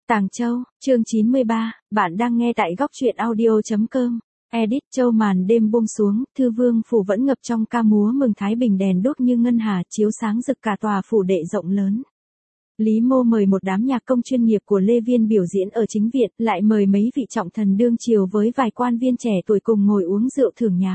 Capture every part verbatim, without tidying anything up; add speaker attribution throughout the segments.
Speaker 1: Tàng Châu, chương chín mươi ba, bạn đang nghe tại góc truyện audio chấm com. Edit. Châu màn đêm buông xuống, Thư Vương phủ vẫn ngập trong ca múa mừng thái bình, đèn đuốc như ngân hà chiếu sáng rực cả tòa phủ đệ rộng lớn. Lý Mô mời một đám nhạc công chuyên nghiệp của Lê Viên biểu diễn ở chính viện, lại mời mấy vị trọng thần đương triều với vài quan viên trẻ tuổi cùng ngồi uống rượu thưởng nhạc.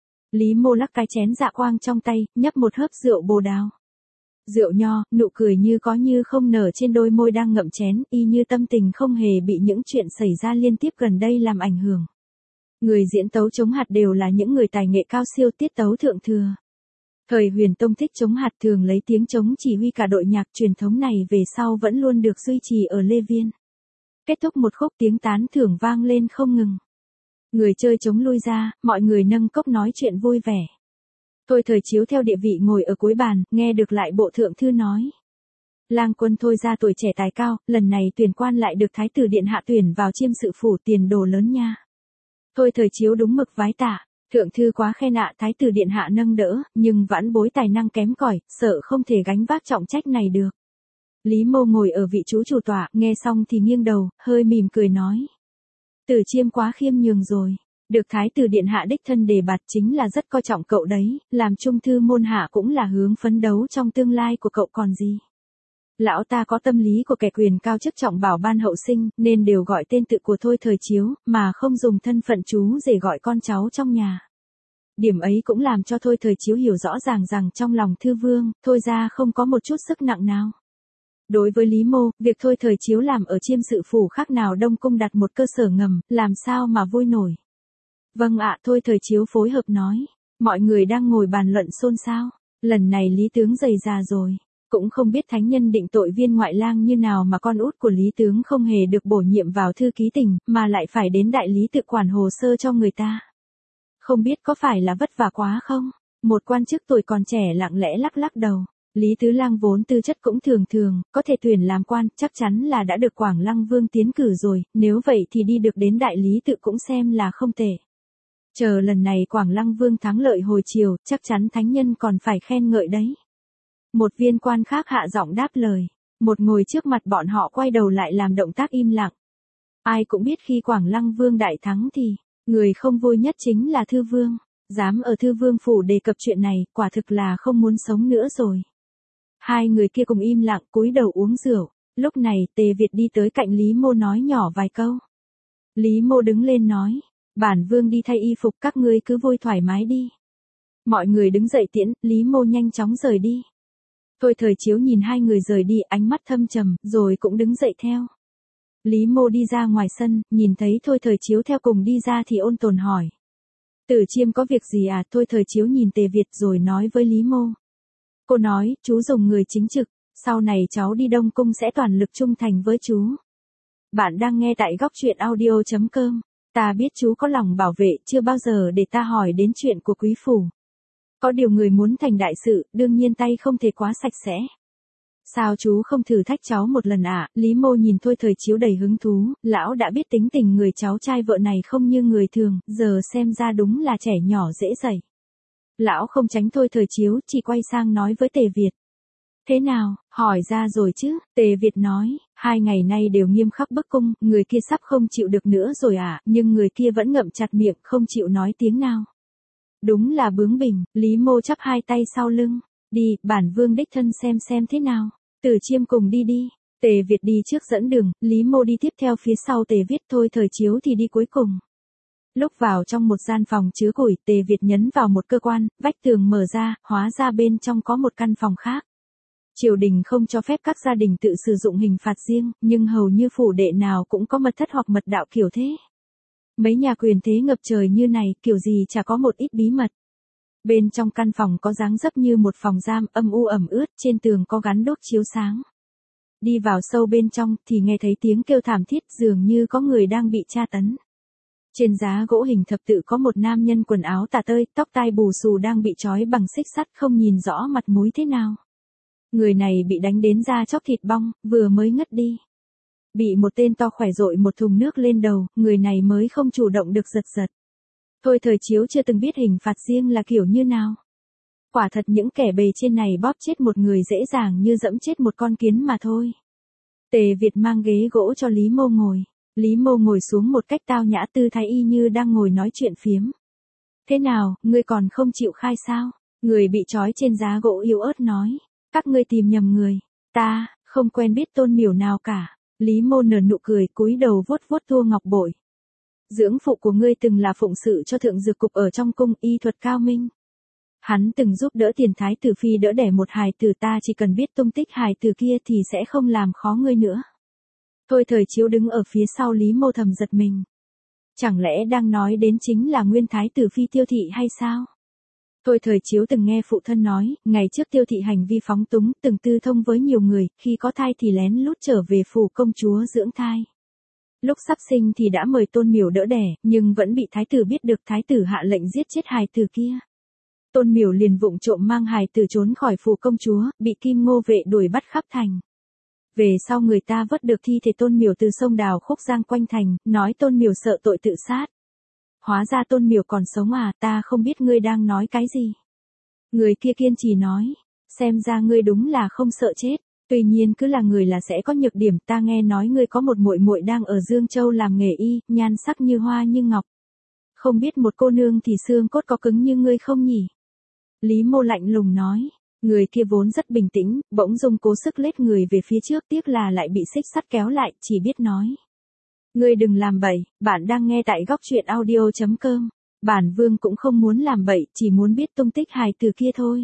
Speaker 1: Lý Mô lắc cái chén dạ quang trong tay, nhấp một hớp rượu bồ đào. Rượu nho, nụ cười như có như không nở trên đôi môi đang ngậm chén, y như tâm tình không hề bị những chuyện xảy ra liên tiếp gần đây làm ảnh hưởng. Người diễn tấu trống hạt đều là những người tài nghệ cao siêu, tiết tấu thượng thừa. Thời Huyền Tông thích trống hạt, thường lấy tiếng trống chỉ huy cả đội nhạc, truyền thống này về sau vẫn luôn được duy trì ở Lê Viên. Kết thúc một khúc, tiếng tán thưởng vang lên không ngừng. Người chơi trống lui ra, mọi người nâng cốc nói chuyện vui vẻ. Thôi Thời Chiếu theo địa vị ngồi ở cuối bàn, nghe được lại bộ thượng thư nói. Lang quân Thôi ra tuổi trẻ tài cao, lần này tuyển quan lại được Thái tử Điện hạ tuyển vào chiêm sự phủ, tiền đồ lớn nha. Thôi Thời Chiếu đúng mực vái tạ. Thượng thư quá khen ạ. Thái tử Điện hạ nâng đỡ, nhưng vãn bối tài năng kém cỏi, sợ không thể gánh vác trọng trách này được. Lý Mô ngồi ở vị chú chủ tọa, nghe xong thì nghiêng đầu, hơi mỉm cười nói. Tử Chiêm quá khiêm nhường rồi. Được Thái tử Điện hạ đích thân đề bạt chính là rất coi trọng cậu đấy, làm trung thư môn hạ cũng là hướng phấn đấu trong tương lai của cậu còn gì. Lão ta có tâm lý của kẻ quyền cao chức trọng bảo ban hậu sinh, nên đều gọi tên tự của Thôi Thời Chiếu, mà không dùng thân phận chú rể gọi con cháu trong nhà. Điểm ấy cũng làm cho Thôi Thời Chiếu hiểu rõ ràng rằng trong lòng Thư Vương, Thôi ra không có một chút sức nặng nào. Đối với Lý Mô, việc Thôi Thời Chiếu làm ở chiêm sự phủ khác nào Đông Cung đặt một cơ sở ngầm, làm sao mà vui nổi. Vâng ạ. Thôi Thời Chiếu phối hợp nói. Mọi người đang ngồi bàn luận xôn xao. Lần này Lý Tướng dày già rồi. Cũng không biết thánh nhân định tội viên ngoại lang như nào mà con út của Lý Tướng không hề được bổ nhiệm vào thư ký tỉnh, mà lại phải đến đại lý tự quản hồ sơ cho người ta. Không biết có phải là vất vả quá không? Một quan chức tuổi còn trẻ lặng lẽ lắc lắc đầu. Lý Tứ Lang vốn tư chất cũng thường thường, có thể tuyển làm quan, chắc chắn là đã được Quảng Lăng Vương tiến cử rồi, nếu vậy thì đi được đến đại lý tự cũng xem là không tệ. Chờ lần này Quảng Lăng Vương thắng lợi hồi chiều, chắc chắn thánh nhân còn phải khen ngợi đấy. Một viên quan khác hạ giọng đáp lời. Một ngồi trước mặt bọn họ quay đầu lại làm động tác im lặng. Ai cũng biết khi Quảng Lăng Vương đại thắng thì, người không vui nhất chính là Thư Vương. Dám ở Thư Vương phủ đề cập chuyện này, quả thực là không muốn sống nữa rồi. Hai người kia cùng im lặng cúi đầu uống rượu. Lúc này Tề Việt đi tới cạnh Lý Mô nói nhỏ vài câu. Lý Mô đứng lên nói. Bản vương đi thay y phục, các ngươi cứ vui thoải mái đi. Mọi người đứng dậy tiễn, Lý Mô nhanh chóng rời đi. Thôi Thời Chiếu nhìn hai người rời đi, ánh mắt thâm trầm, rồi cũng đứng dậy theo. Lý Mô đi ra ngoài sân, nhìn thấy Thôi Thời Chiếu theo cùng đi ra thì ôn tồn hỏi. Tử Chiêm có việc gì à? Thôi Thời Chiếu nhìn Tề Việt rồi nói với Lý Mô. Cô nói, chú dùng người chính trực, sau này cháu đi Đông Cung sẽ toàn lực trung thành với chú. Bạn đang nghe tại góc truyện audio chấm com. Ta biết chú có lòng bảo vệ, chưa bao giờ để ta hỏi đến chuyện của quý phủ. Có điều người muốn thành đại sự, đương nhiên tay không thể quá sạch sẽ. Sao chú không thử thách cháu một lần ạ? À? Lý Mô nhìn Thôi Thời Chiếu đầy hứng thú, lão đã biết tính tình người cháu trai vợ này không như người thường, giờ xem ra đúng là trẻ nhỏ dễ dạy. Lão không tránh Thôi Thời Chiếu, chỉ quay sang nói với Tề Việt. Thế nào, hỏi ra rồi chứ? Tề Việt nói, hai ngày nay đều nghiêm khắc bức cung, người kia sắp không chịu được nữa rồi à, nhưng người kia vẫn ngậm chặt miệng, không chịu nói tiếng nào. Đúng là bướng bỉnh. Lý Mô chắp hai tay sau lưng. Đi, bản vương đích thân xem xem thế nào. Tử Chiêm cùng đi đi. Tề Việt đi trước dẫn đường, Lý Mô đi tiếp theo phía sau Tề Việt. Thôi Thời Chiếu thì đi cuối cùng. Lúc vào trong một gian phòng chứa củi, Tề Việt nhấn vào một cơ quan, vách tường mở ra, hóa ra bên trong có một căn phòng khác. Triều đình không cho phép các gia đình tự sử dụng hình phạt riêng, nhưng hầu như phủ đệ nào cũng có mật thất hoặc mật đạo kiểu thế. Mấy nhà quyền thế ngập trời như này, kiểu gì chả có một ít bí mật. Bên trong căn phòng có dáng dấp như một phòng giam, âm u ẩm ướt, trên tường có gắn đốt chiếu sáng. Đi vào sâu bên trong, thì nghe thấy tiếng kêu thảm thiết, dường như có người đang bị tra tấn. Trên giá gỗ hình thập tự có một nam nhân quần áo tả tơi, tóc tai bù xù đang bị trói bằng xích sắt, không nhìn rõ mặt mũi thế nào. Người này bị đánh đến da chóc thịt bong, vừa mới ngất đi. Bị một tên to khỏe dội một thùng nước lên đầu, người này mới không chủ động được giật giật. Thôi Thời Chiếu chưa từng biết hình phạt riêng là kiểu như nào. Quả thật những kẻ bề trên này bóp chết một người dễ dàng như dẫm chết một con kiến mà thôi. Tề Việt mang ghế gỗ cho Lý Mô ngồi. Lý Mô ngồi xuống một cách tao nhã, tư thái y như đang ngồi nói chuyện phiếm. Thế nào, ngươi còn không chịu khai sao? Người bị trói trên giá gỗ yếu ớt nói. Các ngươi tìm nhầm người. Ta, không quen biết Tôn Miểu nào cả. Lý Mô nở nụ cười, cúi đầu vuốt vuốt tua ngọc bội. Dưỡng phụ của ngươi từng là phụng sự cho thượng dược cục ở trong cung, y thuật cao minh. Hắn từng giúp đỡ tiền thái tử phi đỡ đẻ một hài tử, ta chỉ cần biết tung tích hài tử kia thì sẽ không làm khó ngươi nữa. Thôi Thời Chiếu đứng ở phía sau Lý Mô thầm giật mình. Chẳng lẽ đang nói đến chính là nguyên thái tử phi Tiêu Thị hay sao? Thôi Thời Chiếu từng nghe phụ thân nói, ngày trước Tiêu Thị hành vi phóng túng, từng tư thông với nhiều người, khi có thai thì lén lút trở về phủ công chúa dưỡng thai. Lúc sắp sinh thì đã mời Tôn Miểu đỡ đẻ, nhưng vẫn bị thái tử biết được, thái tử hạ lệnh giết chết hài tử kia. Tôn Miểu liền vụng trộm mang hài tử trốn khỏi phủ công chúa, bị Kim Ngô vệ đuổi bắt khắp thành. Về sau người ta vớt được thi thể Tôn Miểu từ sông Đào Khúc Giang quanh thành, nói Tôn Miểu sợ tội tự sát. Hóa ra Tôn Miểu còn sống à, ta không biết ngươi đang nói cái gì. Người kia kiên trì nói, xem ra ngươi đúng là không sợ chết, tuy nhiên cứ là người là sẽ có nhược điểm, ta nghe nói ngươi có một muội muội đang ở Dương Châu làm nghề y, nhan sắc như hoa như ngọc. Không biết một cô nương thì xương cốt có cứng như ngươi không nhỉ? Lý Mô lạnh lùng nói. Người kia vốn rất bình tĩnh, bỗng dưng cố sức lết người về phía trước, tiếc là lại bị xích sắt kéo lại, chỉ biết nói. Ngươi đừng làm bậy, bạn đang nghe tại góc truyện audio chấm com. Bản vương cũng không muốn làm bậy, chỉ muốn biết tung tích hài tử kia thôi.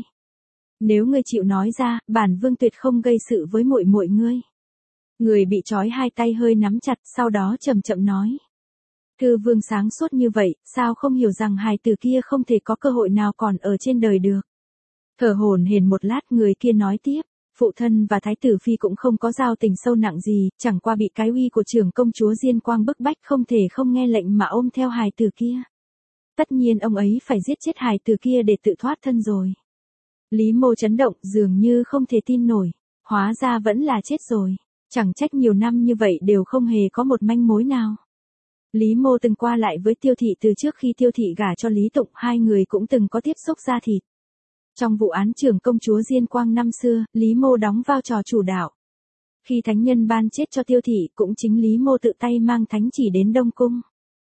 Speaker 1: Nếu ngươi chịu nói ra, bản vương tuyệt không gây sự với muội muội ngươi. Người bị trói hai tay hơi nắm chặt, sau đó chậm chậm nói. Thư vương sáng suốt như vậy, sao không hiểu rằng hài tử kia không thể có cơ hội nào còn ở trên đời được. Thở hổn hển một lát, người kia nói tiếp, phụ thân và thái tử phi cũng không có giao tình sâu nặng gì, chẳng qua bị cái uy của trưởng công chúa Diên Quang bức bách, không thể không nghe lệnh mà ôm theo hài tử kia. Tất nhiên ông ấy phải giết chết hài tử kia để tự thoát thân rồi. Lý Mô chấn động, dường như không thể tin nổi, hóa ra vẫn là chết rồi, chẳng trách nhiều năm như vậy đều không hề có một manh mối nào. Lý Mô từng qua lại với Tiêu Thị từ trước khi Tiêu Thị gả cho Lý Tụng, hai người cũng từng có tiếp xúc da thịt. Trong vụ án trưởng công chúa Diên Quang năm xưa, Lý Mô đóng vai trò chủ đạo. Khi thánh nhân ban chết cho Tiêu Thị, cũng chính Lý Mô tự tay mang thánh chỉ đến Đông Cung.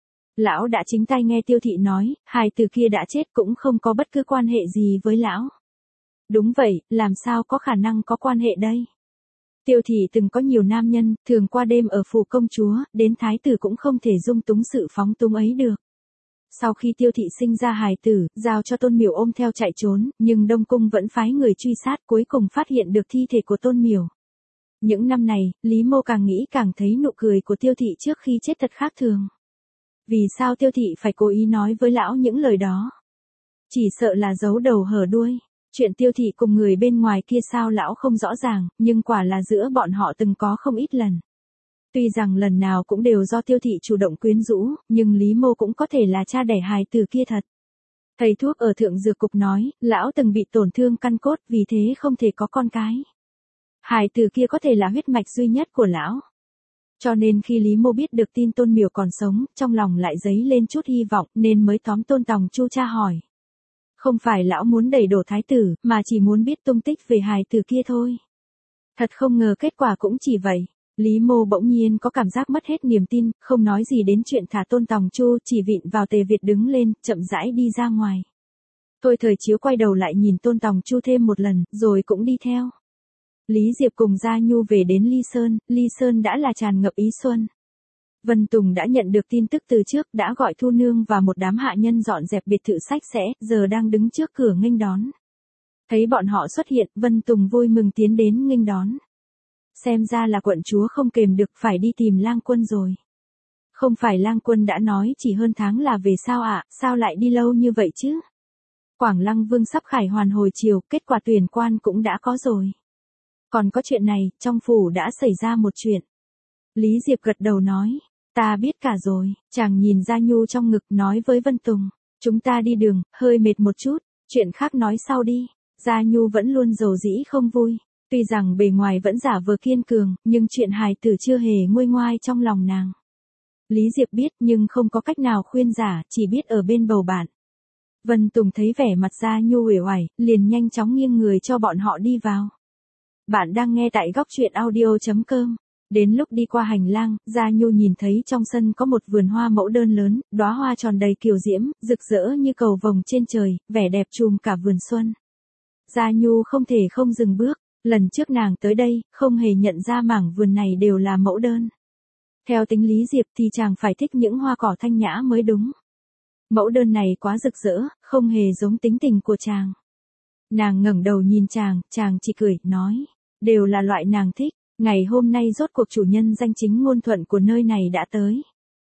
Speaker 1: Lão đã chính tay nghe Tiêu Thị nói, hài tử kia đã chết, cũng không có bất cứ quan hệ gì với lão. Đúng vậy, làm sao có khả năng có quan hệ đây? Tiêu Thị từng có nhiều nam nhân, thường qua đêm ở phủ công chúa, đến thái tử cũng không thể dung túng sự phóng túng ấy được. Sau khi Tiêu Thị sinh ra hài tử, giao cho Tôn Miểu ôm theo chạy trốn, nhưng Đông Cung vẫn phái người truy sát, cuối cùng phát hiện được thi thể của Tôn Miểu. Những năm này, Lý Mô càng nghĩ càng thấy nụ cười của Tiêu Thị trước khi chết thật khác thường. Vì sao Tiêu Thị phải cố ý nói với lão những lời đó? Chỉ sợ là giấu đầu hở đuôi. Chuyện Tiêu Thị cùng người bên ngoài kia sao lão không rõ ràng, nhưng quả là giữa bọn họ từng có không ít lần. Tuy rằng lần nào cũng đều do Tiêu Thị chủ động quyến rũ, nhưng Lý Mô cũng có thể là cha đẻ hài tử kia thật. Thầy thuốc ở thượng dược cục nói, lão từng bị tổn thương căn cốt, vì thế không thể có con cái. Hài tử kia có thể là huyết mạch duy nhất của lão. Cho nên khi Lý Mô biết được tin Tôn Miểu còn sống, trong lòng lại dấy lên chút hy vọng, nên mới tóm Tôn Tòng Chu tra hỏi. Không phải lão muốn đẩy đổ thái tử, mà chỉ muốn biết tung tích về hài tử kia thôi. Thật không ngờ kết quả cũng chỉ vậy. Lý Mô bỗng nhiên có cảm giác mất hết niềm tin, không nói gì đến chuyện thả Tôn Tòng Chu, chỉ vịn vào Tề Việt đứng lên, chậm rãi đi ra ngoài. Thôi Thời Chiếu quay đầu lại nhìn Tôn Tòng Chu thêm một lần, rồi cũng đi theo. Lý Diệp cùng Gia Nhu về đến Ly Sơn, Ly Sơn đã là tràn ngập ý xuân. Vân Tùng đã nhận được tin tức từ trước, đã gọi Thu Nương và một đám hạ nhân dọn dẹp biệt thự sạch sẽ, giờ đang đứng trước cửa nghênh đón. Thấy bọn họ xuất hiện, Vân Tùng vui mừng tiến đến nghênh đón. Xem ra là quận chúa không kềm được, phải đi tìm Lang Quân rồi. Không phải Lang Quân đã nói chỉ hơn tháng là về sao ạ, à? Sao lại đi lâu như vậy chứ? Quảng Lăng Vương sắp khải hoàn hồi chiều, kết quả tuyển quan cũng đã có rồi. Còn có chuyện này, trong phủ đã xảy ra một chuyện. Lý Diệp gật đầu nói, ta biết cả rồi. Chàng nhìn Gia Nhu trong ngực, nói với Vân Tùng, chúng ta đi đường, hơi mệt một chút, chuyện khác nói sau đi. Gia Nhu vẫn luôn dầu dĩ không vui. Tuy rằng bề ngoài vẫn giả vờ kiên cường, nhưng chuyện hài tử chưa hề nguôi ngoai trong lòng nàng. Lý Diệp biết, nhưng không có cách nào khuyên giải, chỉ biết ở bên bầu bạn. Vân Tùng thấy vẻ mặt Gia Nhu uể oải, liền nhanh chóng nghiêng người cho bọn họ đi vào. Bạn đang nghe tại góc truyện audio chấm com. Đến lúc đi qua hành lang, Gia Nhu nhìn thấy trong sân có một vườn hoa mẫu đơn lớn, đóa hoa tròn đầy kiều diễm, rực rỡ như cầu vồng trên trời, vẻ đẹp trùm cả vườn xuân. Gia Nhu không thể không dừng bước, lần trước nàng tới đây, không hề nhận ra mảng vườn này đều là mẫu đơn. Theo tính Lý Diệp thì chàng phải thích những hoa cỏ thanh nhã mới đúng. Mẫu đơn này quá rực rỡ, không hề giống tính tình của chàng. Nàng ngẩng đầu nhìn chàng, chàng chỉ cười, nói, đều là loại nàng thích. Ngày hôm nay rốt cuộc chủ nhân danh chính ngôn thuận của nơi này đã tới.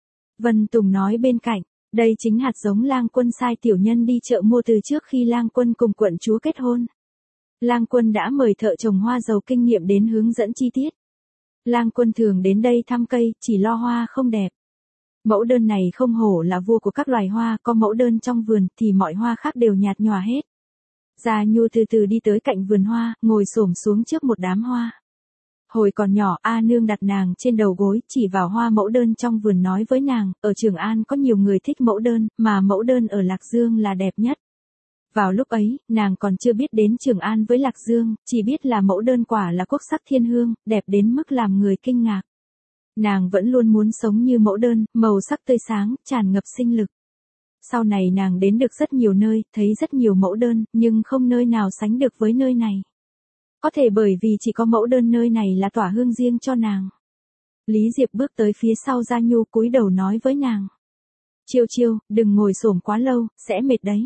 Speaker 1: Vân Tùng nói bên cạnh, đây chính hạt giống Lang Quân sai tiểu nhân đi chợ mua từ trước khi Lang Quân cùng quận chúa kết hôn. Lang Quân đã mời thợ trồng hoa giàu kinh nghiệm đến hướng dẫn chi tiết. Lang Quân thường đến đây thăm cây, chỉ lo hoa không đẹp. Mẫu đơn này không hổ là vua của các loài hoa, có mẫu đơn trong vườn thì mọi hoa khác đều nhạt nhòa hết. Gia Nhu từ từ đi tới cạnh vườn hoa, ngồi xổm xuống trước một đám hoa. Hồi còn nhỏ, A Nương đặt nàng trên đầu gối, chỉ vào hoa mẫu đơn trong vườn nói với nàng, ở Trường An có nhiều người thích mẫu đơn, mà mẫu đơn ở Lạc Dương là đẹp nhất. Vào lúc ấy, nàng còn chưa biết đến Trường An với Lạc Dương, chỉ biết là mẫu đơn quả là quốc sắc thiên hương, đẹp đến mức làm người kinh ngạc. Nàng vẫn luôn muốn sống như mẫu đơn, màu sắc tươi sáng, tràn ngập sinh lực. Sau này nàng đến được rất nhiều nơi, thấy rất nhiều mẫu đơn, nhưng không nơi nào sánh được với nơi này. Có thể bởi vì chỉ có mẫu đơn nơi này là tỏa hương riêng cho nàng. Lý Diệp bước tới phía sau Gia Nhu cúi đầu nói với nàng. Chiêu chiêu, đừng ngồi xổm quá lâu, sẽ mệt đấy.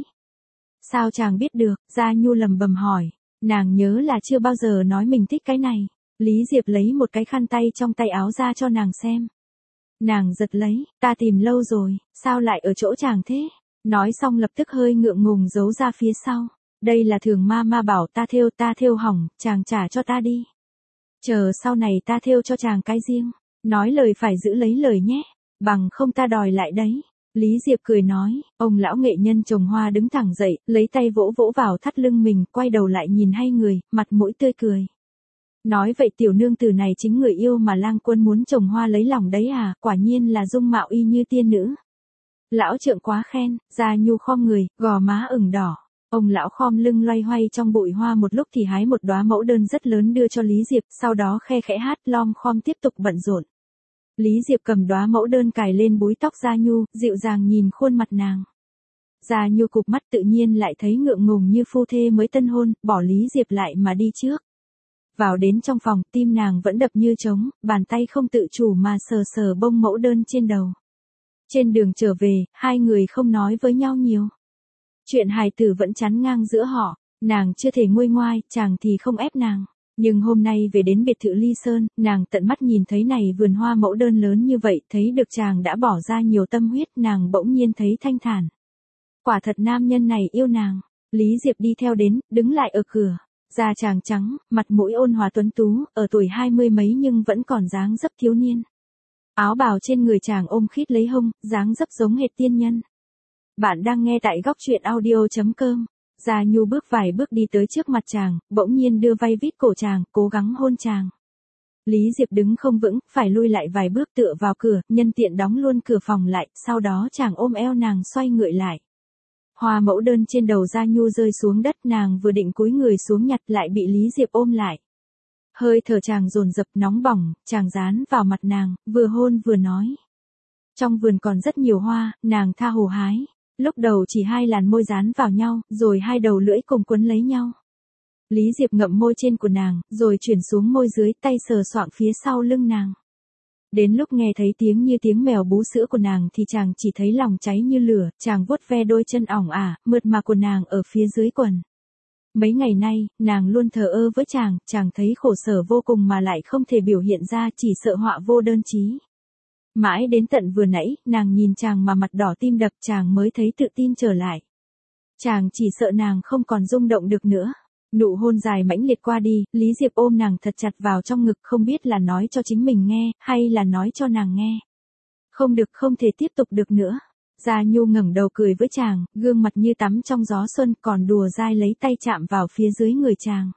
Speaker 1: Sao chàng biết được, Gia Nhu lầm bầm hỏi. Nàng nhớ là chưa bao giờ nói mình thích cái này. Lý Diệp lấy một cái khăn tay trong tay áo ra cho nàng xem. Nàng giật lấy, ta tìm lâu rồi, sao lại ở chỗ chàng thế? Nói xong lập tức hơi ngượng ngùng giấu ra phía sau. Đây là thường ma ma bảo ta thêu, ta thêu hỏng, chàng trả cho ta đi. Chờ sau này ta thêu cho chàng cái riêng. Nói lời phải giữ lấy lời nhé, bằng không ta đòi lại đấy. Lý Diệp cười nói, ông lão nghệ nhân trồng hoa đứng thẳng dậy, lấy tay vỗ vỗ vào thắt lưng mình, quay đầu lại nhìn hai người, mặt mũi tươi cười. Nói vậy tiểu nương tử này chính người yêu mà Lang Quân muốn trồng hoa lấy lòng đấy à, quả nhiên là dung mạo y như tiên nữ. Lão trượng quá khen, Gia Nhu khom người, gò má ửng đỏ. Ông lão khom lưng loay hoay trong bụi hoa một lúc thì hái một đóa mẫu đơn rất lớn đưa cho Lý Diệp, sau đó khe khẽ hát lom khom tiếp tục bận rộn. Lý Diệp cầm đóa mẫu đơn cài lên búi tóc Gia Nhu, dịu dàng nhìn khuôn mặt nàng. Gia Nhu cụp mắt tự nhiên lại thấy ngượng ngùng như phu thê mới tân hôn, bỏ Lý Diệp lại mà đi trước. Vào đến trong phòng, tim nàng vẫn đập như trống, bàn tay không tự chủ mà sờ sờ bông mẫu đơn trên đầu. Trên đường trở về, hai người không nói với nhau nhiều. Chuyện hài tử vẫn chắn ngang giữa họ, nàng chưa thể nguôi ngoai, chàng thì không ép nàng. Nhưng hôm nay về đến biệt thự Ly Sơn, nàng tận mắt nhìn thấy này vườn hoa mẫu đơn lớn như vậy, thấy được chàng đã bỏ ra nhiều tâm huyết, nàng bỗng nhiên thấy thanh thản. Quả thật nam nhân này yêu nàng. Lý Diệp đi theo đến, đứng lại ở cửa. Da chàng trắng, mặt mũi ôn hòa tuấn tú, ở tuổi hai mươi mấy nhưng vẫn còn dáng dấp thiếu niên. Áo bào trên người chàng ôm khít lấy hông, dáng dấp giống hệt tiên nhân. Bạn đang nghe tại góc truyện audio chấm com. Gia Nhu bước vài bước đi tới trước mặt chàng, bỗng nhiên đưa vai vít cổ chàng, cố gắng hôn chàng. Lý Diệp đứng không vững, phải lui lại vài bước tựa vào cửa, nhân tiện đóng luôn cửa phòng lại, sau đó chàng ôm eo nàng xoay người lại. Hoa mẫu đơn trên đầu Gia Nhu rơi xuống đất, nàng vừa định cúi người xuống nhặt lại bị Lý Diệp ôm lại. Hơi thở chàng dồn dập nóng bỏng, chàng dán vào mặt nàng, vừa hôn vừa nói. Trong vườn còn rất nhiều hoa, nàng tha hồ hái. Lúc đầu chỉ hai làn môi dán vào nhau, rồi hai đầu lưỡi cùng quấn lấy nhau. Lý Diệp ngậm môi trên của nàng, rồi chuyển xuống môi dưới, tay sờ soạng phía sau lưng nàng. Đến lúc nghe thấy tiếng như tiếng mèo bú sữa của nàng thì chàng chỉ thấy lòng cháy như lửa, chàng vuốt ve đôi chân ỏng ả, mượt mà của nàng ở phía dưới quần. Mấy ngày nay, nàng luôn thờ ơ với chàng, chàng thấy khổ sở vô cùng mà lại không thể biểu hiện ra, chỉ sợ họa vô đơn chí. Mãi đến tận vừa nãy, nàng nhìn chàng mà mặt đỏ tim đập, chàng mới thấy tự tin trở lại. Chàng chỉ sợ nàng không còn rung động được nữa. Nụ hôn dài mãnh liệt qua đi, Lý Diệp ôm nàng thật chặt vào trong ngực, không biết là nói cho chính mình nghe, hay là nói cho nàng nghe. Không được, không thể tiếp tục được nữa. Gia Nhu ngẩng đầu cười với chàng, gương mặt như tắm trong gió xuân, còn đùa dai lấy tay chạm vào phía dưới người chàng.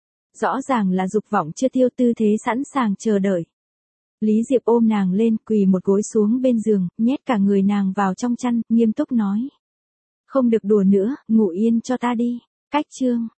Speaker 1: Rõ ràng là dục vọng chưa tiêu, tư thế sẵn sàng chờ đợi. Lý Diệp ôm nàng lên, quỳ một gối xuống bên giường, nhét cả người nàng vào trong chăn, nghiêm túc nói. Không được đùa nữa, ngủ yên cho ta đi. Cách chương